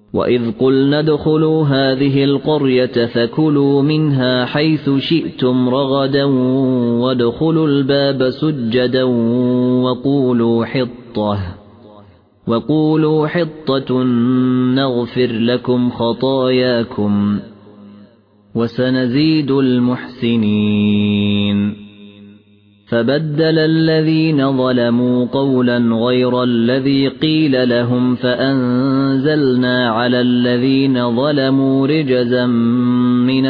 وإذ قلنا ادخلوا هذه القرية فكلوا منها حيث شئتم رغدا وادخلوا الباب سجدا وقولوا حطة نغفر لكم خطاياكم وسنزيد المحسنين. فبدل الذين ظلموا قولا غير الذي قيل لهم فأنزلنا على الذين ظلموا رجزا من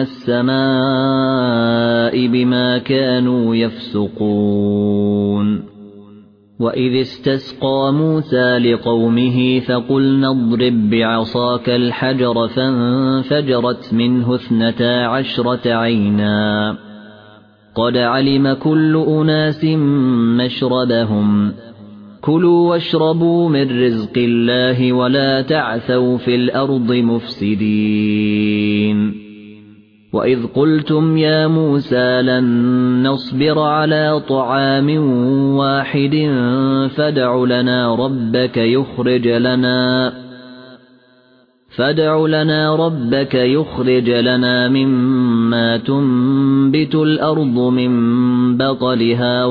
السماء بما كانوا يفسقون. وإذ استسقى موسى لقومه فقلنا اضرب بعصاك الحجر فانفجرت منه 12 عينا قد علم كل أناس مشربهم كلوا واشربوا من رزق الله ولا تعثوا في الأرض مفسدين. وإذ قلتم يا موسى لن نصبر على طعام واحد فادع لنا ربك يخرج لنا مما تنبت الأرض من بقلها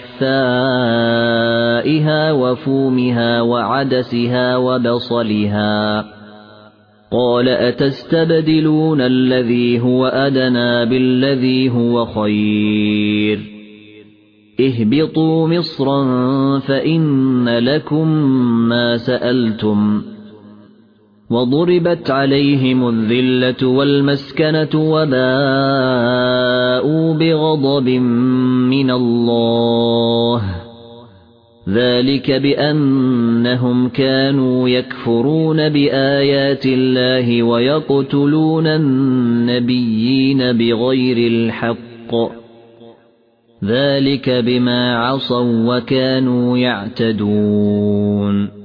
وقثائها وفومها وعدسها وبصلها قال أتستبدلون الذي هو أدنى بالذي هو خير اهبطوا مصرا فإن لكم ما سألتم وضربت عليهم الذلة والمسكنة وباءوا بغضب من الله ذلك بأنهم كانوا يكفرون بآيات الله ويقتلون النبيين بغير الحق ذلك بما عصوا وكانوا يعتدون.